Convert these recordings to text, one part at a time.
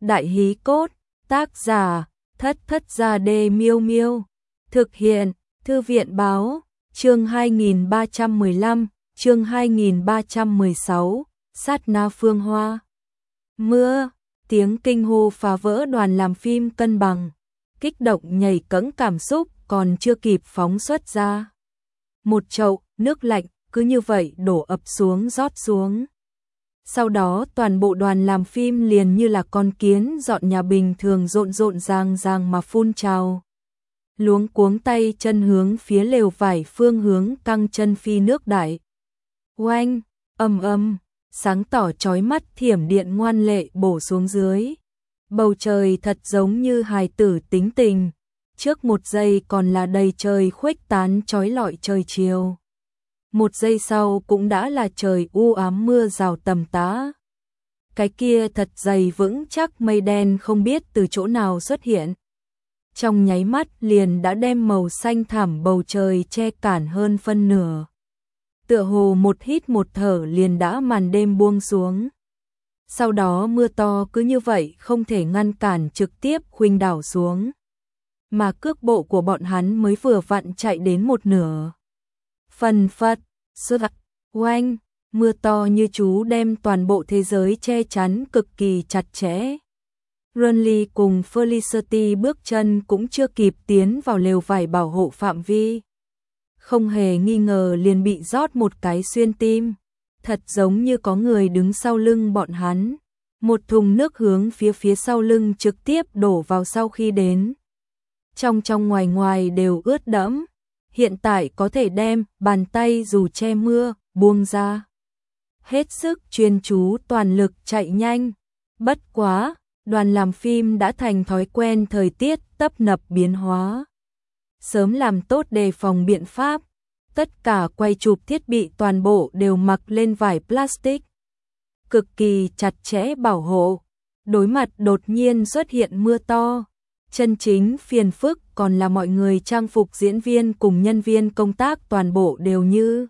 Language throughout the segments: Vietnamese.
Đại hí cốt, tác giả, Thất Thất Gia Đê Miêu Miêu. Thực hiện, Thư viện báo, chương 2315, chương 2316, Sát Na Phương Hoa. Mưa, tiếng kinh hô phá vỡ đoàn làm phim cân bằng, kích động nhảy cẫng cảm xúc còn chưa kịp phóng xuất ra. Một chậu nước lạnh cứ như vậy đổ ập xuống rót xuống. Sau đó toàn bộ đoàn làm phim liền như là con kiến dọn nhà bình thường rộn rộn ràng ràng mà phun trào. Luống cuống tay chân hướng phía lều vải phương hướng căng chân phi nước đại. Oanh, ầm, sáng tỏ chói mắt thiểm điện ngoan lệ bổ xuống dưới. Bầu trời thật giống như hài tử tính tình, trước một giây còn là đầy trời khuếch tán chói lọi trời chiều. Một giây sau cũng đã là trời u ám mưa rào tầm tã. Cái kia thật dày vững chắc mây đen không biết từ chỗ nào xuất hiện. Trong nháy mắt liền đã đem màu xanh thẳm bầu trời che cản hơn phân nửa. Tựa hồ một hít một thở liền đã màn đêm buông xuống. Sau đó mưa to cứ như vậy không thể ngăn cản trực tiếp khuynh đảo xuống. Mà cước bộ của bọn hắn mới vừa vặn chạy đến một nửa. Phần phật, sặc, oanh, mưa to như chú đem toàn bộ thế giới che chắn cực kỳ chặt chẽ. Runley cùng Felicity bước chân cũng chưa kịp tiến vào lều vải bảo hộ phạm vi. Không hề nghi ngờ liền bị rót một cái xuyên tim. Thật giống như có người đứng sau lưng bọn hắn. Một thùng nước hướng phía sau lưng trực tiếp đổ vào sau khi đến. Trong ngoài đều ướt đẫm. Hiện tại có thể đem bàn tay dù che mưa, buông ra. Hết sức chuyên chú toàn lực chạy nhanh. Bất quá, đoàn làm phim đã thành thói quen thời tiết tấp nập biến hóa. Sớm làm tốt đề phòng biện pháp. Tất cả quay chụp thiết bị toàn bộ đều mặc lên vải plastic. Cực kỳ chặt chẽ bảo hộ. Đối mặt đột nhiên xuất hiện mưa to. Chân chính phiền phức còn là mọi người trang phục diễn viên cùng nhân viên công tác toàn bộ đều như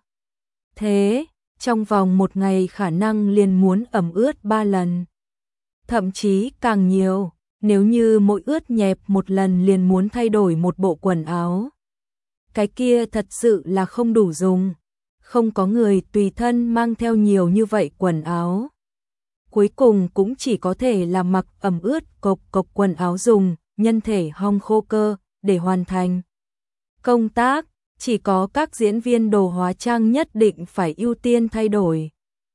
thế. Trong vòng một ngày khả năng liền muốn ẩm ướt 3 lần. Thậm chí càng nhiều, nếu như mỗi ướt nhẹp một lần liền muốn thay đổi một bộ quần áo. Cái kia thật sự là không đủ dùng. Không có người tùy thân mang theo nhiều như vậy quần áo. Cuối cùng cũng chỉ có thể là mặc ẩm ướt cộc quần áo dùng, nhân thể hong khô cơ, để hoàn thành công tác. Chỉ có các diễn viên đồ hóa trang nhất định phải ưu tiên thay đổi.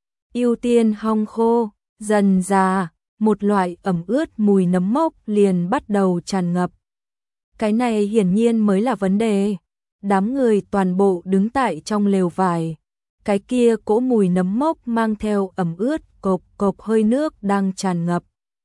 Ưu tiên hong khô, dần dà, một loại ẩm ướt mùi nấm mốc liền bắt đầu tràn ngập. Cái này hiển nhiên mới là vấn đề. Đám người toàn bộ đứng tại trong lều vải. Cái kia cỗ mùi nấm mốc mang theo ẩm ướt cộc hơi nước đang tràn ngập.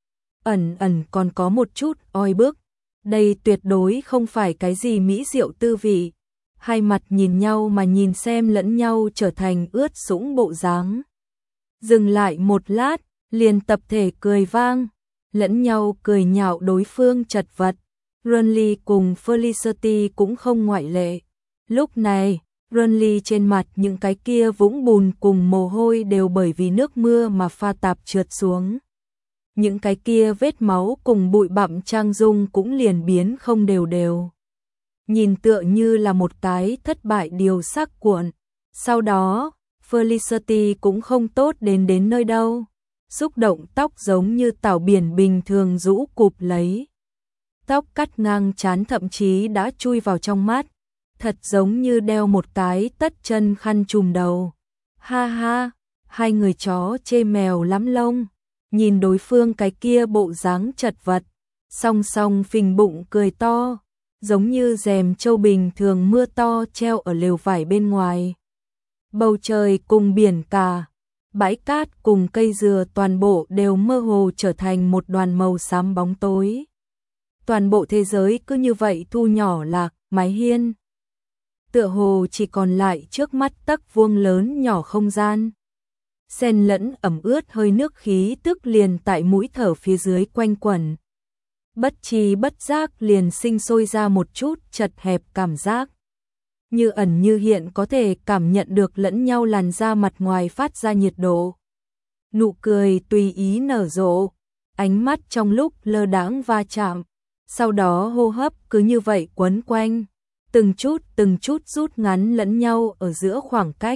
Ẩn còn có một chút oi bức. Đây tuyệt đối không phải cái gì mỹ diệu tư vị. Hai mặt nhìn nhau mà nhìn xem lẫn nhau trở thành ướt sũng bộ dáng. Dừng lại một lát, liền tập thể cười vang, lẫn nhau cười nhạo đối phương chật vật. Runley cùng Felicity cũng không ngoại lệ. Lúc này, Runley trên mặt những cái kia vũng bùn cùng mồ hôi đều bởi vì nước mưa mà pha tạp trượt xuống. Những cái kia vết máu cùng bụi bặm trang dung cũng liền biến không đều. Nhìn tựa như là một cái thất bại điều sắc cuộn. Sau đó, Felicity cũng không tốt đến nơi đâu. Xúc động tóc giống như tảo biển bình thường rũ cụp lấy. Tóc cắt ngang trán thậm chí đã chui vào trong mắt. Thật giống như đeo một cái tất chân khăn trùm đầu. Ha ha, hai người chó chê mèo lắm lông. Nhìn đối phương cái kia bộ dáng chật vật. Song song phình bụng cười to. Giống như rèm châu bình thường mưa to treo ở lều vải bên ngoài. Bầu trời cùng biển cả. Bãi cát cùng cây dừa toàn bộ đều mơ hồ trở thành một đoàn màu xám bóng tối. Toàn bộ thế giới cứ như vậy thu nhỏ lạc, mái hiên. Tựa hồ chỉ còn lại trước mắt tấc vuông lớn nhỏ không gian. Xen lẫn ẩm ướt hơi nước khí tức liền tại mũi thở phía dưới quanh quẩn. Bất tri bất giác liền sinh sôi ra một chút chật hẹp cảm giác. Như ẩn như hiện có thể cảm nhận được lẫn nhau làn da mặt ngoài phát ra nhiệt độ. Nụ cười tùy ý nở rộ. ánh mắt trong lúc lơ đãng va chạm, sau đó hô hấp cứ như vậy quấn quanh, từng chút rút ngắn lẫn nhau ở giữa khoảng cách.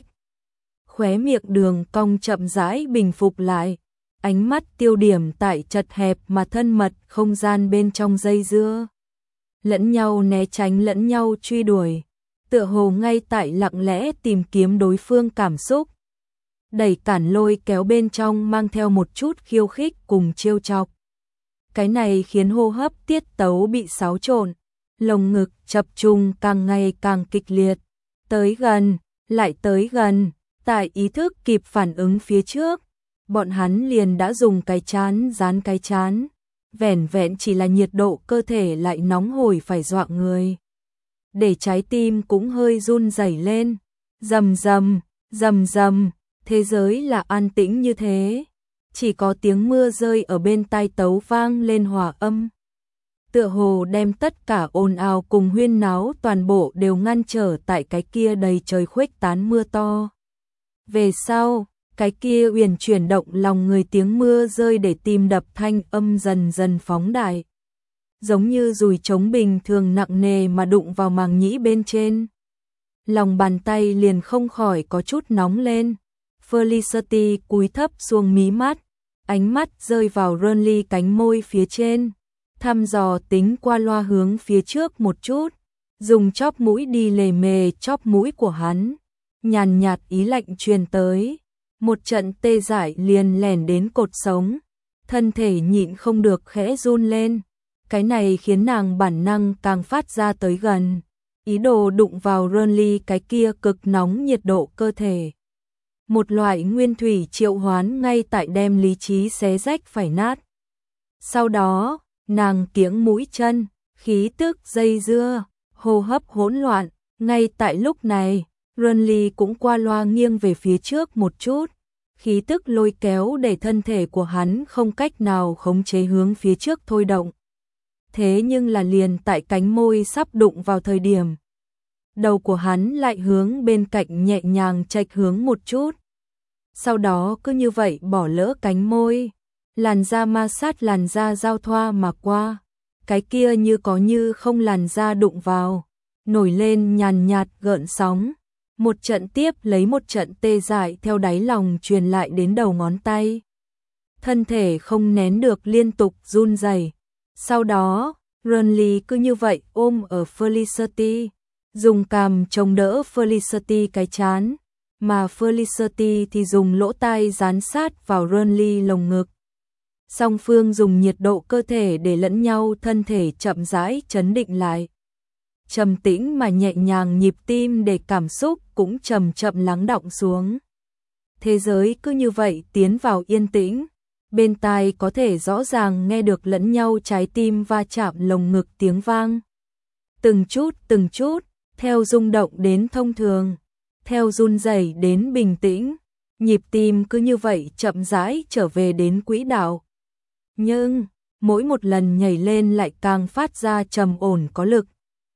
Khóe miệng Đường cong chậm rãi bình phục lại, ánh mắt tiêu điểm tại chật hẹp mà thân mật không gian bên trong dây dưa. Lẫn nhau né tránh lẫn nhau truy đuổi, tựa hồ ngay tại lặng lẽ tìm kiếm đối phương cảm xúc. Đẩy cản lôi kéo bên trong mang theo một chút khiêu khích cùng trêu chọc. Cái này khiến hô hấp tiết tấu bị xáo trộn, lồng ngực chập trùng càng ngày càng kịch liệt. Tới gần, lại tới gần, tại ý thức kịp phản ứng phía trước, bọn hắn liền đã dùng cái chán dán cái chán. Vẻn vẹn chỉ là nhiệt độ cơ thể lại nóng hổi phải dọa người. Để trái tim cũng hơi run rẩy lên. Rầm rầm, rầm rầm, thế giới là an tĩnh như thế. Chỉ có tiếng mưa rơi ở bên tai tấu vang lên hòa âm. Tựa hồ đem tất cả ồn ào cùng huyên náo toàn bộ đều ngăn trở tại cái kia đầy trời khuếch tán mưa to. Về sau, cái kia uyển chuyển động lòng người tiếng mưa rơi để tim đập thanh âm dần dần phóng đại. Giống như dùi trống bình thường nặng nề mà đụng vào màng nhĩ bên trên. Lòng bàn tay liền không khỏi có chút nóng lên. Felicity cúi thấp xuống mí mắt, ánh mắt rơi vào Renly cánh môi phía trên, thăm dò tính qua loa hướng phía trước một chút, dùng chóp mũi đi lề mề chóp mũi của hắn, nhàn nhạt ý lạnh truyền tới, một trận tê dại liền lẻn đến cột sống, thân thể nhịn không được khẽ run lên, cái này khiến nàng bản năng càng phát ra tới gần, ý đồ đụng vào Renly cái kia cực nóng nhiệt độ cơ thể. Một loại nguyên thủy triệu hoán ngay tại đem lý trí xé rách phải nát. Sau đó, nàng kiễng mũi chân, khí tức dây dưa, hô hấp hỗn loạn, ngay tại lúc này, Renly cũng qua loa nghiêng về phía trước một chút, khí tức lôi kéo để thân thể của hắn không cách nào khống chế hướng phía trước thôi động. Thế nhưng là liền tại cánh môi sắp đụng vào thời điểm, đầu của hắn lại hướng bên cạnh nhẹ nhàng chệch hướng một chút. Sau đó cứ như vậy bỏ lỡ cánh môi, làn da ma sát làn da giao thoa mà qua, cái kia như có như không làn da đụng vào, nổi lên nhàn nhạt gợn sóng, một trận tiếp lấy một trận tê dại theo đáy lòng truyền lại đến đầu ngón tay. Thân thể không nén được liên tục run rẩy. Sau đó, Renly cứ như vậy ôm ở Felicity, dùng cằm chống đỡ Felicity cái trán, mà Felicity thì dùng lỗ tai dán sát vào Renly lồng ngực. Song phương dùng nhiệt độ cơ thể để lẫn nhau thân thể chậm rãi chấn định lại. Trầm tĩnh mà nhẹ nhàng nhịp tim để cảm xúc cũng chậm chậm lắng đọng xuống. Thế giới cứ như vậy tiến vào yên tĩnh, bên tai có thể rõ ràng nghe được lẫn nhau trái tim va chạm lồng ngực tiếng vang. Từng chút, theo rung động đến thông thường, theo run rẩy đến bình tĩnh, nhịp tim cứ như vậy chậm rãi trở về đến quỹ đạo. Nhưng, mỗi một lần nhảy lên lại càng phát ra trầm ổn có lực.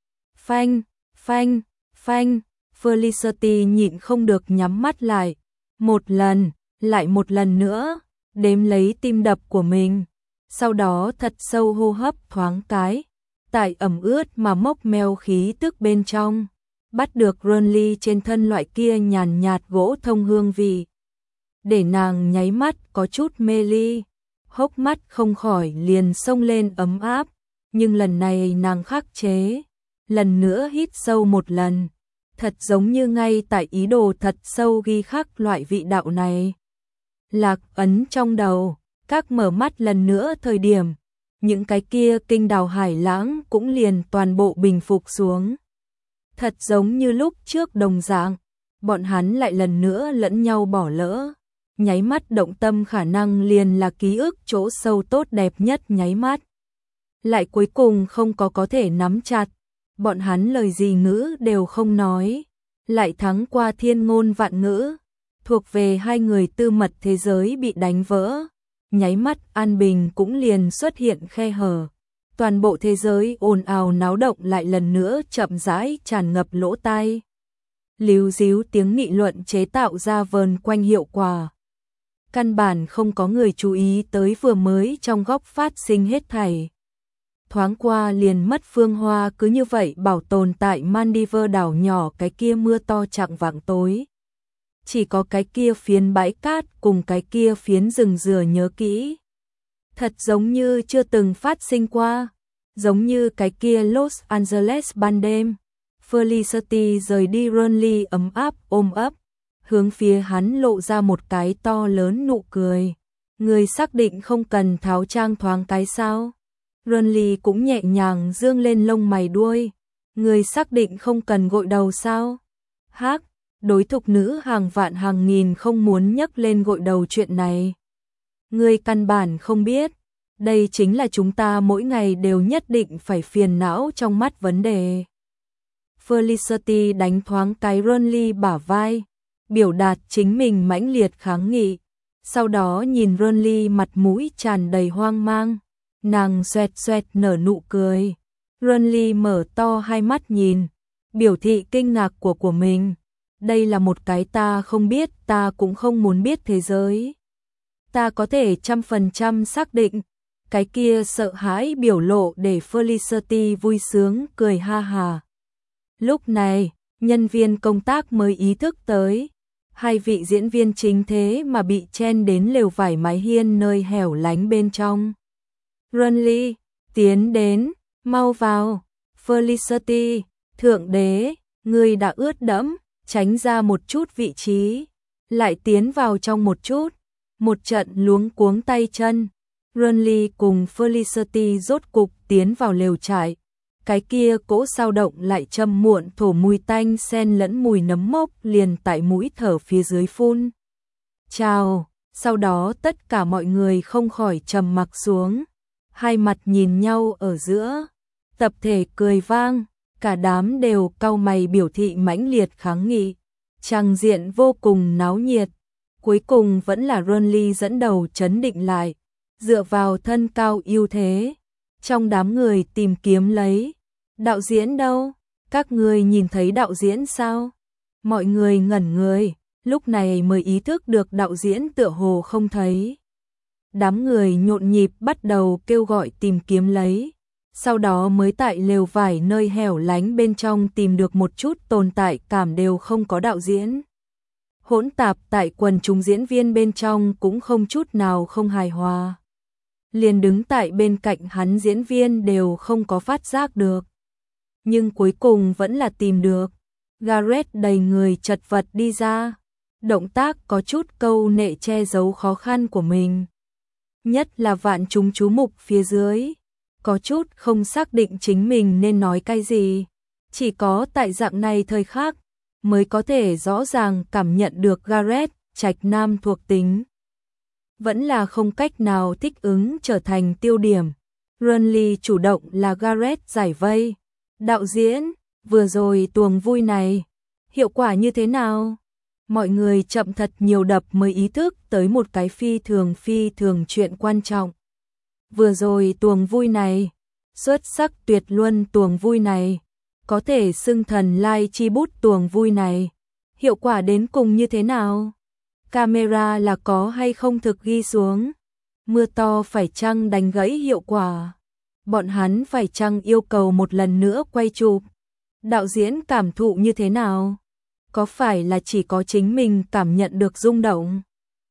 Phanh, phanh, phanh, Felicity nhịn không được nhắm mắt lại, một lần, lại một lần nữa, đếm lấy tim đập của mình, sau đó thật sâu hô hấp thoáng cái, tại ẩm ướt mà mốc meo khí tức bên trong, bắt được Renly trên thân loại kia nhàn nhạt gỗ thông hương vị. Để nàng nháy mắt có chút mê ly, hốc mắt không khỏi liền xông lên ấm áp, nhưng lần này nàng khắc chế, lần nữa hít sâu một lần, thật giống như ngay tại ý đồ thật sâu ghi khắc loại vị đạo này. Lạc ấn trong đầu, các mở mắt lần nữa thời điểm, những cái kia kinh đào hải lãng cũng liền toàn bộ bình phục xuống. Thật giống như lúc trước đồng dạng, bọn hắn lại lần nữa lẫn nhau bỏ lỡ, nháy mắt động tâm khả năng liền là ký ức chỗ sâu tốt đẹp nhất nháy mắt. Lại cuối cùng không có thể nắm chặt, bọn hắn lời gì ngữ đều không nói, lại thắng qua thiên ngôn vạn ngữ, thuộc về hai người tư mật thế giới bị đánh vỡ, nháy mắt an bình cũng liền xuất hiện khe hở. Toàn bộ thế giới ồn ào náo động lại lần nữa chậm rãi tràn ngập lỗ tai. Líu díu tiếng nghị luận chế tạo ra vờn quanh hiệu quả. căn bản không có người chú ý tới vừa mới trong góc phát sinh hết thảy. Thoáng qua liền mất phương hoa cứ như vậy bảo tồn tại Maldives đảo nhỏ cái kia mưa to chạng vạng tối. Chỉ có cái kia phiến bãi cát cùng cái kia phiến rừng dừa nhớ kỹ. Thật giống như chưa từng phát sinh qua, giống như cái kia Los Angeles ban đêm. Felicity rời đi Ronly ấm áp ôm ấp, hướng phía hắn lộ ra một cái to lớn nụ cười. Người xác định không cần tháo trang thoáng cái sao? Ronly cũng nhẹ nhàng dương lên lông mày đuôi. Người xác định không cần gội đầu sao? Hắc, đối thục nữ hàng vạn hàng nghìn không muốn nhắc lên gội đầu chuyện này. Người căn bản không biết, đây chính là chúng ta mỗi ngày đều nhất định phải phiền não trong mắt vấn đề. Felicity đánh thoáng cái Ronly bả vai, biểu đạt chính mình mãnh liệt kháng nghị. Sau đó nhìn Ronly mặt mũi tràn đầy hoang mang, nàng xoẹt xoẹt nở nụ cười. Ronly mở to hai mắt nhìn, biểu thị kinh ngạc của mình. Đây là một cái ta không biết, ta cũng không muốn biết thế giới. Ta có thể 100% xác định. Cái kia sợ hãi biểu lộ để Felicity vui sướng cười ha hà. Lúc này, nhân viên công tác mới ý thức tới. Hai vị diễn viên chính thế mà bị chen đến lều vải mái hiên nơi hẻo lánh bên trong. Ronly, tiến đến, mau vào. Felicity, thượng đế, người đã ướt đẫm, tránh ra một chút vị trí. Lại tiến vào trong một chút. Một trận luống cuống tay chân. Ronly cùng Felicity rốt cục tiến vào lều trại. Cái kia cỗ sao động lại châm muộn thổ mùi tanh xen lẫn mùi nấm mốc liền tại mũi thở phía dưới phun. Chào, sau đó tất cả mọi người không khỏi trầm mặc xuống. Hai mặt nhìn nhau ở giữa, tập thể cười vang, cả đám đều cau mày biểu thị mãnh liệt kháng nghị. Tràng diện vô cùng náo nhiệt, cuối cùng vẫn là Ronly dẫn đầu trấn định lại, dựa vào thân cao ưu thế. Trong đám người tìm kiếm lấy, đạo diễn đâu? Các người nhìn thấy đạo diễn sao? Mọi người ngẩn người, lúc này mới ý thức được đạo diễn tựa hồ không thấy. Đám người nhộn nhịp bắt đầu kêu gọi tìm kiếm lấy, sau đó mới tại lều vải nơi hẻo lánh bên trong tìm được một chút tồn tại cảm đều không có đạo diễn. Hỗn tạp tại quần chúng diễn viên bên trong cũng không chút nào không hài hòa. Liền đứng tại bên cạnh hắn diễn viên đều không có phát giác được. Nhưng cuối cùng vẫn là tìm được. Gareth đầy người chật vật đi ra. Động tác có chút câu nệ che giấu khó khăn của mình. Nhất là vạn chúng chú mục phía dưới. Có chút không xác định chính mình nên nói cái gì. Chỉ có tại dạng này thời khắc mới có thể rõ ràng cảm nhận được Gareth trạch nam thuộc tính. Vẫn là không cách nào thích ứng trở thành tiêu điểm. Ronly chủ động là Gareth giải vây. Đạo diễn, vừa rồi tuồng vui này, hiệu quả như thế nào? Mọi người chậm thật nhiều đập mới ý thức tới một cái phi thường chuyện quan trọng. Vừa rồi tuồng vui này, xuất sắc tuyệt luân tuồng vui này, có thể xưng thần lai chi bút tuồng vui này, hiệu quả đến cùng như thế nào? Camera là có hay không thực ghi xuống? Mưa to phải chăng đánh gãy hiệu quả? Bọn hắn phải chăng yêu cầu một lần nữa quay chụp? Đạo diễn cảm thụ như thế nào? Có phải là chỉ có chính mình cảm nhận được rung động?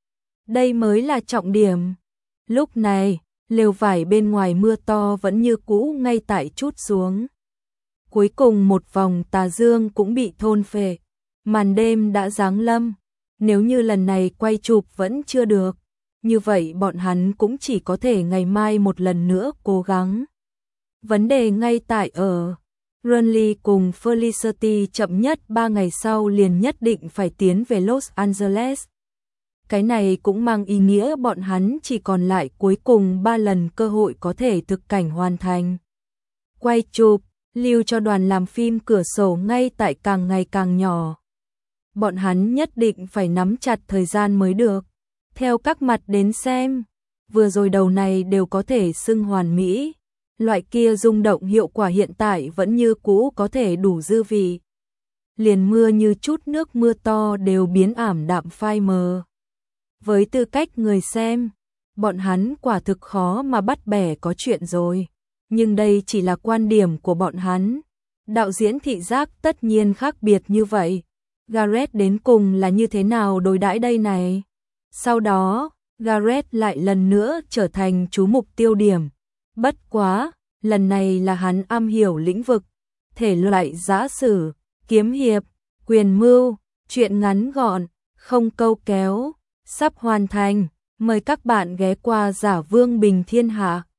Đây mới là trọng điểm. Lúc này, lều vải bên ngoài mưa to vẫn như cũ ngay tại trút xuống. Cuối cùng một vòng tà dương cũng bị thôn phệ. Màn đêm đã giáng lâm. Nếu như lần này quay chụp vẫn chưa được, như vậy bọn hắn cũng chỉ có thể ngày mai một lần nữa cố gắng. Vấn đề ngay tại ở, Ronly cùng Felicity chậm nhất 3 ngày sau liền nhất định phải tiến về Los Angeles. Cái này cũng mang ý nghĩa bọn hắn chỉ còn lại cuối cùng 3 lần cơ hội có thể thực cảnh hoàn thành. Quay chụp, lưu cho đoàn làm phim cửa sổ ngay tại càng ngày càng nhỏ. Bọn hắn nhất định phải nắm chặt thời gian mới được. Theo các mặt đến xem, vừa rồi đầu này đều có thể xưng hoàn mỹ. Loại kia rung động hiệu quả hiện tại vẫn như cũ có thể đủ dư vị. Liền mưa như chút nước mưa to đều biến ảm đạm phai mờ. với tư cách người xem, bọn hắn quả thực khó mà bắt bẻ có chuyện rồi. Nhưng đây chỉ là quan điểm của bọn hắn. Đạo diễn thị giác tất nhiên khác biệt như vậy. Gareth đến cùng là như thế nào đối đãi đây này? Sau đó, Gareth lại lần nữa trở thành chú mục tiêu điểm. Bất quá, lần này là hắn am hiểu lĩnh vực, thể loại giã sử, kiếm hiệp, quyền mưu, truyện ngắn gọn, không câu kéo, sắp hoàn thành. Mời các bạn ghé qua Giả Vương Bình Thiên Hạ.